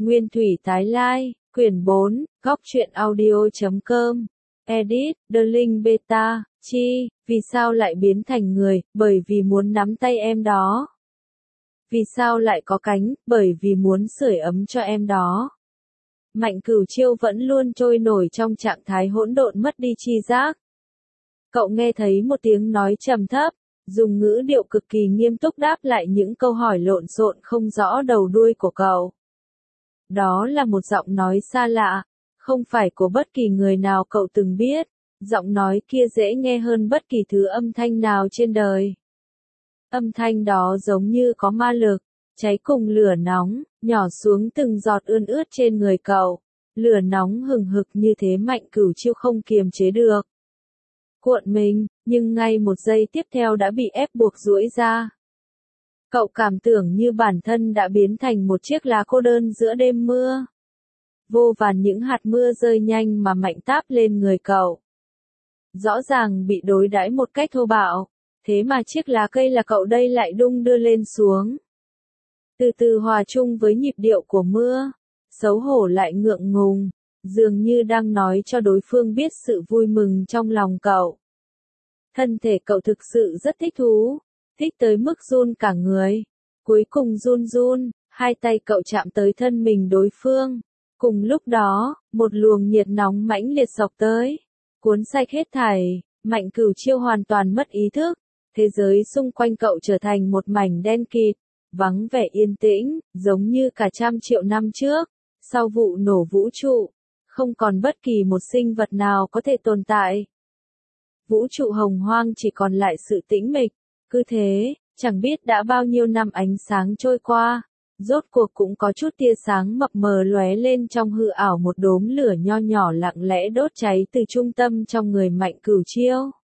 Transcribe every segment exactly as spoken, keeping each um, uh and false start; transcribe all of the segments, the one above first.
Nguyên thủy tái lai, quyển bốn, góc truyện audio.com. Edit, The Link Beta, chi, vì sao lại biến thành người, bởi vì muốn nắm tay em đó. Vì sao lại có cánh, bởi vì muốn sưởi ấm cho em đó. Mạnh Cửu Chiêu vẫn luôn trôi nổi trong trạng thái hỗn độn mất đi tri giác. Cậu nghe thấy một tiếng nói trầm thấp, dùng ngữ điệu cực kỳ nghiêm túc đáp lại những câu hỏi lộn xộn không rõ đầu đuôi của cậu. Đó là một giọng nói xa lạ, không phải của bất kỳ người nào cậu từng biết, giọng nói kia dễ nghe hơn bất kỳ thứ âm thanh nào trên đời. Âm thanh đó giống như có ma lực, cháy cùng lửa nóng, nhỏ xuống từng giọt ươn ướt trên người cậu. Lửa nóng hừng hực như thế Mạnh Cửu Chiêu không kiềm chế được. Cuộn mình, nhưng ngay một giây tiếp theo đã bị ép buộc duỗi ra. Cậu cảm tưởng như bản thân đã biến thành một chiếc lá cô đơn giữa đêm mưa. Vô vàn những hạt mưa rơi nhanh mà mạnh táp lên người cậu. Rõ ràng bị đối đãi một cách thô bạo, thế mà chiếc lá cây là cậu đây lại đung đưa lên xuống. Từ từ hòa chung với nhịp điệu của mưa, xấu hổ lại ngượng ngùng, dường như đang nói cho đối phương biết sự vui mừng trong lòng cậu. Thân thể cậu thực sự rất thích thú, thích tới mức run cả người. Cuối cùng run run, hai tay cậu chạm tới thân mình đối phương. Cùng lúc đó, một luồng nhiệt nóng mãnh liệt xộc tới, cuốn sạch hết thảy. Mạnh Cửu Chiêu hoàn toàn mất ý thức. Thế giới xung quanh cậu trở thành một mảnh đen kịt, vắng vẻ yên tĩnh, giống như cả trăm triệu năm trước, sau vụ nổ vũ trụ, không còn bất kỳ một sinh vật nào có thể tồn tại. Vũ trụ hồng hoang chỉ còn lại sự tĩnh mịch. Cứ thế, chẳng biết đã bao nhiêu năm ánh sáng trôi qua, rốt cuộc cũng có chút tia sáng mập mờ lóe lên trong hư ảo, một đốm lửa nho nhỏ lặng lẽ đốt cháy từ trung tâm trong người Mạnh Cửu Chiêu.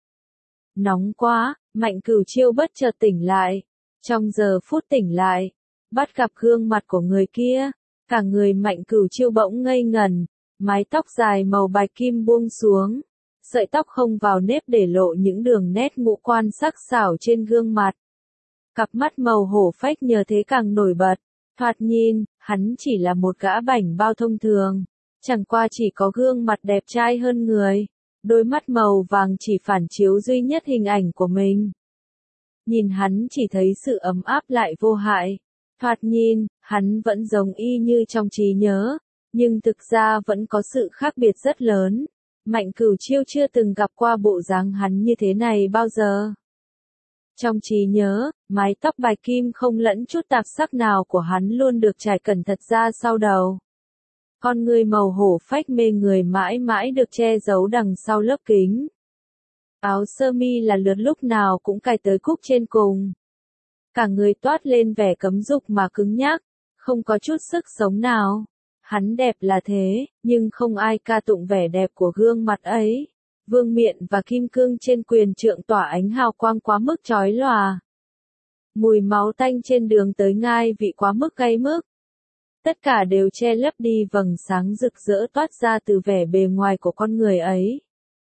Nóng quá, Mạnh Cửu Chiêu bất chợt tỉnh lại. Trong giờ phút tỉnh lại, bắt gặp gương mặt của người kia, cả người Mạnh Cửu Chiêu bỗng ngây ngần, mái tóc dài màu bạch kim buông xuống, sợi tóc không vào nếp để lộ những đường nét ngũ quan sắc sảo trên gương mặt. Cặp mắt màu hổ phách nhờ thế càng nổi bật, thoạt nhìn, hắn chỉ là một gã bảnh bao thông thường, chẳng qua chỉ có gương mặt đẹp trai hơn người, đôi mắt màu vàng chỉ phản chiếu duy nhất hình ảnh của mình. Nhìn hắn chỉ thấy sự ấm áp lại vô hại, thoạt nhìn, hắn vẫn giống y như trong trí nhớ, nhưng thực ra vẫn có sự khác biệt rất lớn. Mạnh Cửu Chiêu chưa từng gặp qua bộ dáng hắn như thế này bao giờ. Trong trí nhớ, mái tóc bạch kim không lẫn chút tạp sắc nào của hắn luôn được trải cẩn thận ra sau đầu. Con người màu hổ phách mê người mãi mãi được che giấu đằng sau lớp kính. Áo sơ mi là lượt lúc nào cũng cài tới cúc trên cùng. Cả người toát lên vẻ cấm dục mà cứng nhắc, không có chút sức sống nào. Hắn đẹp là thế, nhưng không ai ca tụng vẻ đẹp của gương mặt ấy. Vương miện và kim cương trên quyền trượng tỏa ánh hào quang quá mức chói lòa. Mùi máu tanh trên đường tới ngai vị quá mức cay mức. Tất cả đều che lấp đi vầng sáng rực rỡ toát ra từ vẻ bề ngoài của con người ấy.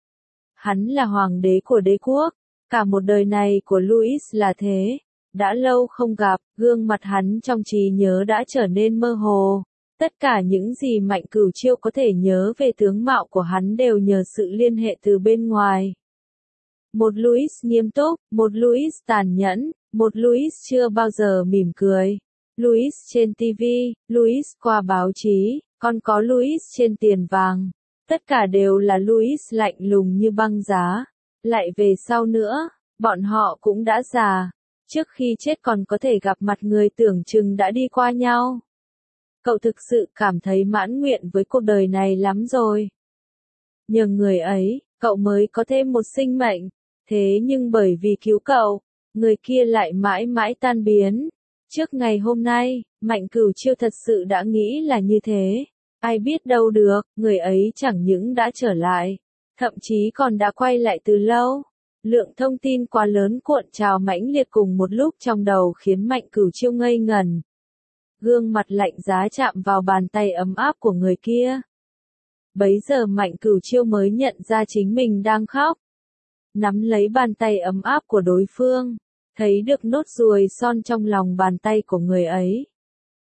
Hắn là hoàng đế của đế quốc, cả một đời này của Louis là thế. Đã lâu không gặp, gương mặt hắn trong trí nhớ đã trở nên mơ hồ. Tất cả những gì Mạnh Cửu Chiêu có thể nhớ về tướng mạo của hắn đều nhờ sự liên hệ từ bên ngoài. Một Louis nghiêm túc, một Louis tàn nhẫn, một Louis chưa bao giờ mỉm cười. Louis trên ti vi, Louis qua báo chí, còn có Louis trên tiền vàng. Tất cả đều là Louis lạnh lùng như băng giá. Lại về sau nữa, bọn họ cũng đã già. Trước khi chết còn có thể gặp mặt người tưởng chừng đã đi qua nhau. Cậu thực sự cảm thấy mãn nguyện với cuộc đời này lắm rồi. Nhờ người ấy, cậu mới có thêm một sinh mệnh. Thế nhưng bởi vì cứu cậu, người kia lại mãi mãi tan biến. Trước ngày hôm nay, Mạnh Cửu Chiêu thật sự đã nghĩ là như thế. Ai biết đâu được, người ấy chẳng những đã trở lại, thậm chí còn đã quay lại từ lâu. Lượng thông tin quá lớn cuộn trào mãnh liệt cùng một lúc trong đầu khiến Mạnh Cửu Chiêu ngây ngần. Gương mặt lạnh giá chạm vào bàn tay ấm áp của người kia. Bấy giờ Mạnh Cửu Chiêu mới nhận ra chính mình đang khóc. Nắm lấy bàn tay ấm áp của đối phương, thấy được nốt ruồi son trong lòng bàn tay của người ấy.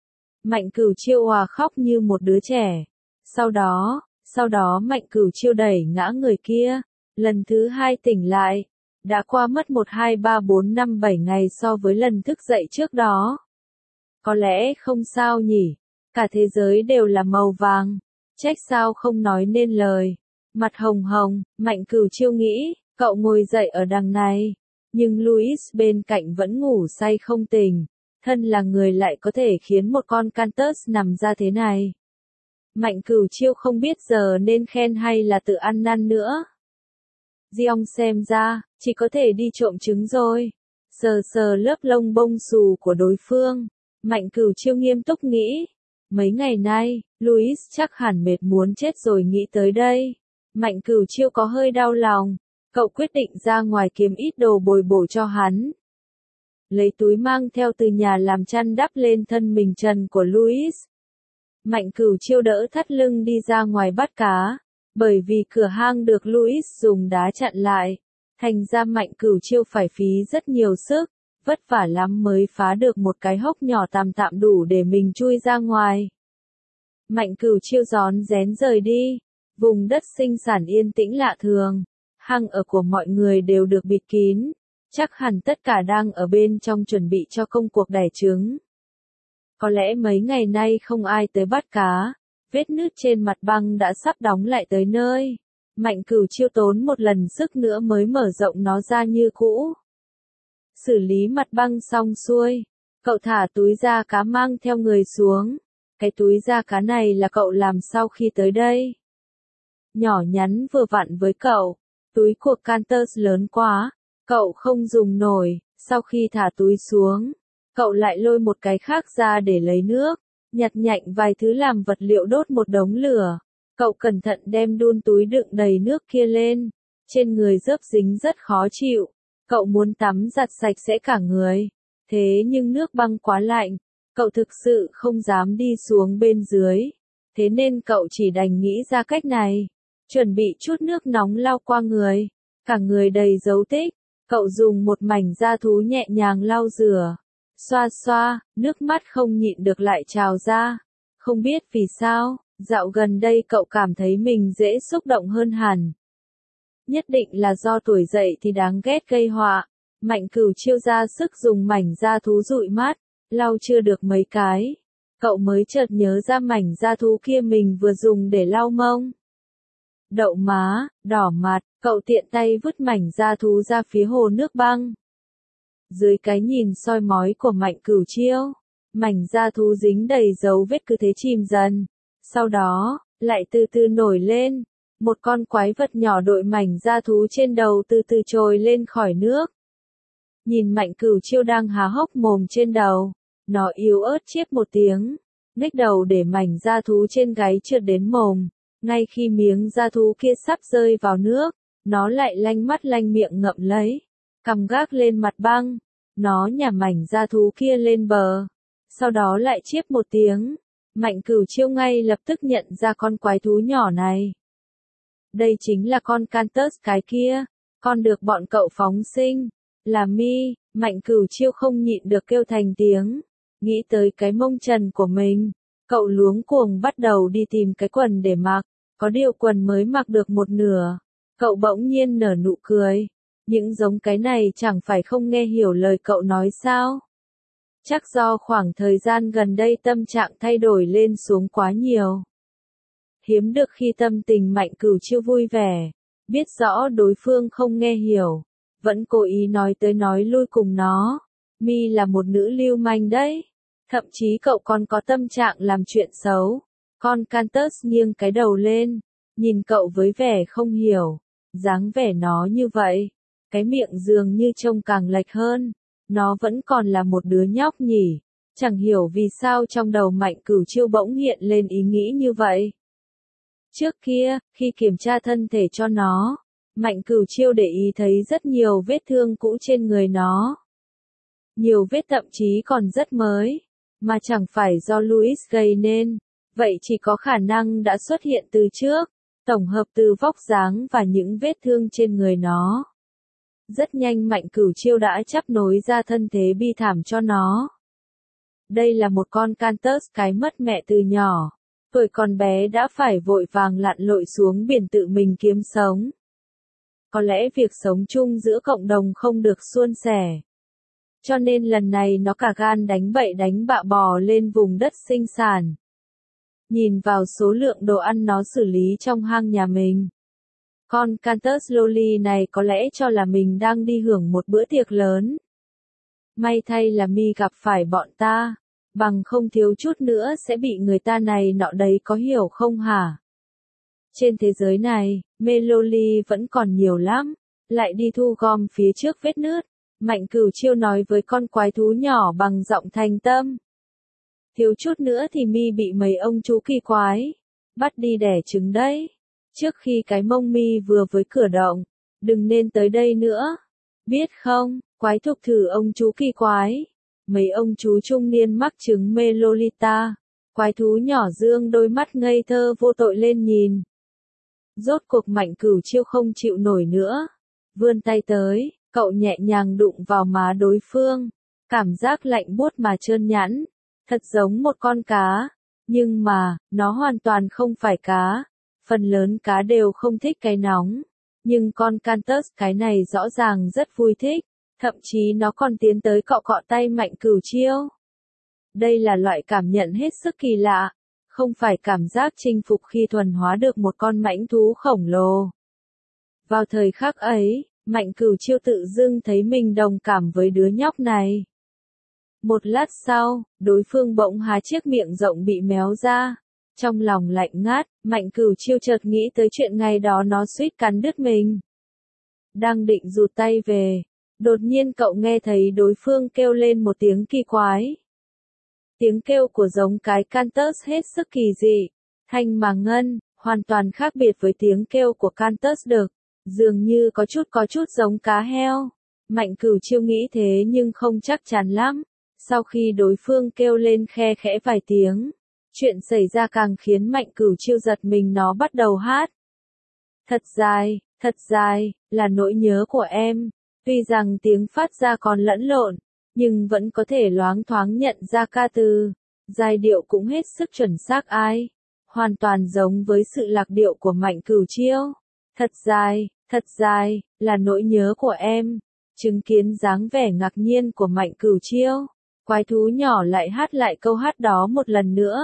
Mạnh Cửu Chiêu òa khóc như một đứa trẻ. Sau đó, sau đó Mạnh Cửu Chiêu đẩy ngã người kia, lần thứ hai tỉnh lại. Đã qua mất một hai ba bốn năm bảy ngày so với lần thức dậy trước đó. Có lẽ không sao nhỉ, cả thế giới đều là màu vàng, trách sao không nói nên lời. Mặt hồng hồng, Mạnh Cửu Chiêu nghĩ, cậu ngồi dậy ở đằng này, nhưng Louis bên cạnh vẫn ngủ say không tỉnh, thân là người lại có thể khiến một con Cantus nằm ra thế này. Mạnh Cửu Chiêu không biết giờ nên khen hay là tự ăn năn nữa. Diong xem ra, chỉ có thể đi trộm trứng rồi. Sờ sờ lớp lông bông xù của đối phương, Mạnh Cửu Chiêu nghiêm túc nghĩ. Mấy ngày nay, Louis chắc hẳn mệt muốn chết rồi nghĩ tới đây. Mạnh Cửu Chiêu có hơi đau lòng, cậu quyết định ra ngoài kiếm ít đồ bồi bổ cho hắn. Lấy túi mang theo từ nhà làm chăn đắp lên thân mình trần của Louis. Mạnh Cửu Chiêu đỡ thắt lưng đi ra ngoài bắt cá, bởi vì cửa hang được Louis dùng đá chặn lại, thành ra Mạnh Cửu Chiêu phải phí rất nhiều sức, vất vả lắm mới phá được một cái hốc nhỏ tạm tạm đủ để mình chui ra ngoài. Mạnh Cửu Chiêu rón rén rời đi, vùng đất sinh sản yên tĩnh lạ thường, hang ở của mọi người đều được bịt kín, chắc hẳn tất cả đang ở bên trong chuẩn bị cho công cuộc đẻ trứng. Có lẽ mấy ngày nay không ai tới bắt cá, vết nứt trên mặt băng đã sắp đóng lại tới nơi. Mạnh Cửu Chiêu tốn một lần sức nữa mới mở rộng nó ra như cũ. Xử lý mặt băng xong xuôi, cậu thả túi da cá mang theo người xuống. Cái túi da cá này là cậu làm sau khi tới đây. Nhỏ nhắn vừa vặn với cậu, túi của Cantus lớn quá, cậu không dùng nổi. Sau khi thả túi xuống, cậu lại lôi một cái khác ra để lấy nước, nhặt nhạnh vài thứ làm vật liệu đốt một đống lửa. Cậu cẩn thận đem đun túi đựng đầy nước kia lên, trên người rớp dính rất khó chịu. Cậu muốn tắm giặt sạch sẽ cả người, thế nhưng nước băng quá lạnh, cậu thực sự không dám đi xuống bên dưới, thế nên cậu chỉ đành nghĩ ra cách này, chuẩn bị chút nước nóng lau qua người, cả người đầy dấu tích, cậu dùng một mảnh da thú nhẹ nhàng lau rửa, xoa xoa, nước mắt không nhịn được lại trào ra, không biết vì sao, dạo gần đây cậu cảm thấy mình dễ xúc động hơn hẳn. Nhất định là do tuổi dậy thì đáng ghét gây họa. Mạnh Cửu Chiêu ra sức dùng mảnh da thú dụi mắt, lau chưa được mấy cái, cậu mới chợt nhớ ra mảnh da thú kia mình vừa dùng để lau mông. Đậu má, đỏ mặt, cậu tiện tay vứt mảnh da thú ra phía hồ nước băng. Dưới cái nhìn soi mói của Mạnh Cửu Chiêu, mảnh da thú dính đầy dấu vết cứ thế chìm dần, sau đó, lại từ từ nổi lên. Một con quái vật nhỏ đội mảnh da thú trên đầu từ từ trồi lên khỏi nước. Nhìn Mạnh Cửu Chiêu đang há hốc mồm trên đầu, nó yếu ớt chiếp một tiếng, nhếch đầu để mảnh da thú trên gáy trượt đến mồm. Ngay khi miếng da thú kia sắp rơi vào nước, nó lại lanh mắt lanh miệng ngậm lấy, cằm gác lên mặt băng. Nó nhả mảnh da thú kia lên bờ, sau đó lại chiếp một tiếng. Mạnh Cửu Chiêu ngay lập tức nhận ra con quái thú nhỏ này. Đây chính là con Cantus cái kia, con được bọn cậu phóng sinh, là Mi. Mạnh Cửu Chiêu không nhịn được kêu thành tiếng, nghĩ tới cái mông trần của mình, cậu luống cuồng bắt đầu đi tìm cái quần để mặc, có điều quần mới mặc được một nửa, cậu bỗng nhiên nở nụ cười, những giống cái này chẳng phải không nghe hiểu lời cậu nói sao? Chắc do khoảng thời gian gần đây tâm trạng thay đổi lên xuống quá nhiều. Hiếm được khi tâm tình Mạnh Cửu Chiêu vui vẻ, biết rõ đối phương không nghe hiểu, vẫn cố ý nói tới nói lui cùng nó. Mi là một nữ lưu manh đấy, thậm chí cậu còn có tâm trạng làm chuyện xấu. Con Cantus nghiêng cái đầu lên, nhìn cậu với vẻ không hiểu, dáng vẻ nó như vậy, cái miệng dường như trông càng lệch hơn, nó vẫn còn là một đứa nhóc nhỉ, chẳng hiểu vì sao trong đầu Mạnh Cửu Chiêu bỗng hiện lên ý nghĩ như vậy. Trước kia, khi kiểm tra thân thể cho nó, Mạnh Cửu Chiêu để ý thấy rất nhiều vết thương cũ trên người nó. Nhiều vết thậm chí còn rất mới, mà chẳng phải do Louis gây nên, vậy chỉ có khả năng đã xuất hiện từ trước, tổng hợp từ vóc dáng và những vết thương trên người nó. Rất nhanh Mạnh Cửu Chiêu đã chắp nối ra thân thế bi thảm cho nó. Đây là một con Cantus cái mất mẹ từ nhỏ. Tuổi còn bé đã phải vội vàng lặn lội xuống biển tự mình kiếm sống. Có lẽ việc sống chung giữa cộng đồng không được suôn sẻ. Cho nên lần này nó cả gan đánh bậy đánh bạ bò lên vùng đất sinh sản. Nhìn vào số lượng đồ ăn nó xử lý trong hang nhà mình. Con Cantus Loli này có lẽ cho là mình đang đi hưởng một bữa tiệc lớn. May thay là mi gặp phải bọn ta, bằng không thiếu chút nữa sẽ bị người ta này nọ đấy có hiểu không hả? Trên thế giới này, mê loli vẫn còn nhiều lắm, lại đi thu gom phía trước vết nứt. Mạnh Cửu Chiêu nói với con quái thú nhỏ bằng giọng thành tâm. Thiếu chút nữa thì mi bị mấy ông chú kỳ quái bắt đi đẻ trứng đấy. Trước khi cái mông mi vừa với cửa động, đừng nên tới đây nữa. Biết không, quái thục thử ông chú kỳ quái. Mấy ông chú trung niên mắc chứng mê lolita. Quái thú nhỏ dương đôi mắt ngây thơ vô tội lên nhìn. Rốt cuộc Mạnh Cửu Chiêu không chịu nổi nữa. Vươn tay tới, cậu nhẹ nhàng đụng vào má đối phương. Cảm giác lạnh buốt mà trơn nhẵn. Thật giống một con cá. Nhưng mà, nó hoàn toàn không phải cá. Phần lớn cá đều không thích cái nóng. Nhưng con Cantus cái này rõ ràng rất vui thích. Thậm chí nó còn tiến tới cọ cọ tay Mạnh Cửu Chiêu. Đây là loại cảm nhận hết sức kỳ lạ. Không phải cảm giác chinh phục khi thuần hóa được một con mãnh thú khổng lồ. Vào thời khắc ấy, Mạnh Cửu Chiêu tự dưng thấy mình đồng cảm với đứa nhóc này. Một lát sau, đối phương bỗng há chiếc miệng rộng bị méo ra. Trong lòng lạnh ngát, Mạnh Cửu Chiêu chợt nghĩ tới chuyện ngày đó nó suýt cắn đứt mình. Đang định rụt tay về, đột nhiên cậu nghe thấy đối phương kêu lên một tiếng kỳ quái. Tiếng kêu của giống cái Cantus hết sức kỳ dị, thanh mà ngân, hoàn toàn khác biệt với tiếng kêu của Cantus đực, dường như có chút có chút giống cá heo. Mạnh Cửu Chiêu nghĩ thế nhưng không chắc chắn lắm. Sau khi đối phương kêu lên khe khẽ vài tiếng, chuyện xảy ra càng khiến Mạnh Cửu Chiêu giật mình, nó bắt đầu hát. Thật dài, thật dài, là nỗi nhớ của em. Tuy rằng tiếng phát ra còn lẫn lộn, nhưng vẫn có thể loáng thoáng nhận ra ca từ. Giai điệu cũng hết sức chuẩn xác ai. Hoàn toàn giống với sự lạc điệu của Mạnh Cửu Chiêu. Thật dài, thật dài, là nỗi nhớ của em. Chứng kiến dáng vẻ ngạc nhiên của Mạnh Cửu Chiêu, quái thú nhỏ lại hát lại câu hát đó một lần nữa.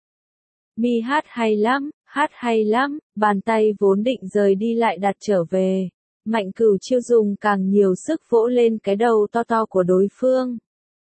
Mi hát hay lắm, hát hay lắm, bàn tay vốn định rời đi lại đặt trở về. Mạnh Cửu Chiêu dùng càng nhiều sức vỗ lên cái đầu to to của đối phương.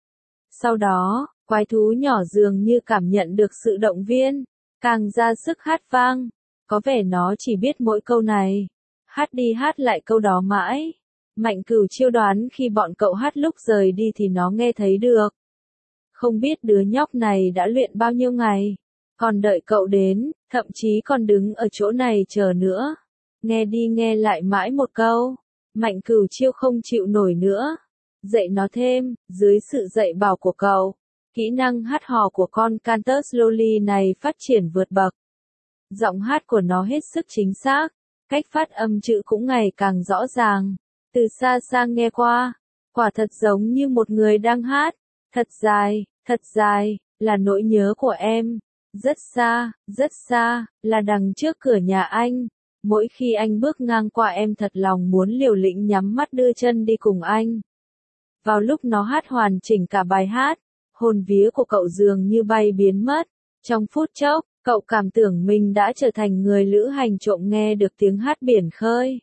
Sau đó, quái thú nhỏ dường như cảm nhận được sự động viên, càng ra sức hát vang. Có vẻ nó chỉ biết mỗi câu này. Hát đi hát lại câu đó mãi. Mạnh Cửu Chiêu đoán khi bọn cậu hát lúc rời đi thì nó nghe thấy được. Không biết đứa nhóc này đã luyện bao nhiêu ngày, còn đợi cậu đến, thậm chí còn đứng ở chỗ này chờ nữa. Nghe đi nghe lại mãi một câu, Mạnh Cửu Chiêu không chịu nổi nữa. Dạy nó thêm, dưới sự dạy bảo của cậu, kỹ năng hát hò của con Cantus Loli này phát triển vượt bậc. Giọng hát của nó hết sức chính xác, cách phát âm chữ cũng ngày càng rõ ràng. Từ xa xa nghe qua, quả thật giống như một người đang hát. Thật dài, thật dài, là nỗi nhớ của em. Rất xa, rất xa, là đằng trước cửa nhà anh. Mỗi khi anh bước ngang qua em thật lòng muốn liều lĩnh nhắm mắt đưa chân đi cùng anh. Vào lúc nó hát hoàn chỉnh cả bài hát, hồn vía của cậu dường như bay biến mất. Trong phút chốc, cậu cảm tưởng mình đã trở thành người lữ hành trộm nghe được tiếng hát biển khơi.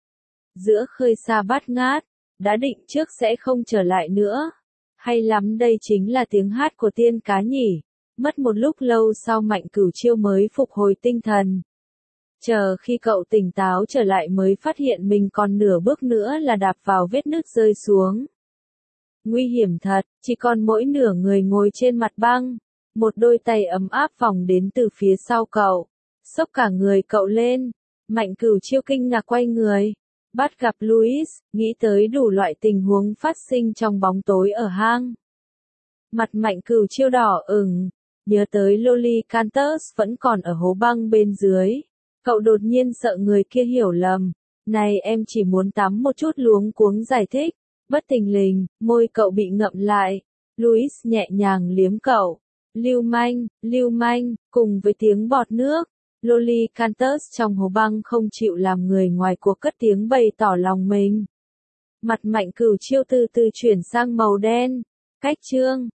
Giữa khơi xa bát ngát, đã định trước sẽ không trở lại nữa. Hay lắm, đây chính là tiếng hát của tiên cá nhỉ. Mất một lúc lâu sau Mạnh Cửu Chiêu mới phục hồi tinh thần. Chờ khi cậu tỉnh táo trở lại mới phát hiện mình còn nửa bước nữa là đạp vào vết nứt rơi xuống. Nguy hiểm thật, chỉ còn mỗi nửa người ngồi trên mặt băng. Một đôi tay ấm áp vòng đến từ phía sau cậu, xốc cả người cậu lên. Mạnh Cửu Chiêu kinh ngạc quay người, bắt gặp Louis, nghĩ tới đủ loại tình huống phát sinh trong bóng tối ở hang. Mặt Mạnh Cửu Chiêu đỏ ửng, nhớ tới Loli Cantus vẫn còn ở hố băng bên dưới. Cậu đột nhiên sợ người kia hiểu lầm. Này, em chỉ muốn tắm một chút, luống cuống giải thích. Bất thình lình, môi cậu bị ngậm lại. Louis nhẹ nhàng liếm cậu. Lưu manh, lưu manh, cùng với tiếng bọt nước. Lolly Cantus trong hồ băng không chịu làm người ngoài cuộc cất tiếng bày tỏ lòng mình. Mặt Mạnh Cửu Chiêu từ từ chuyển sang màu đen. Cách chương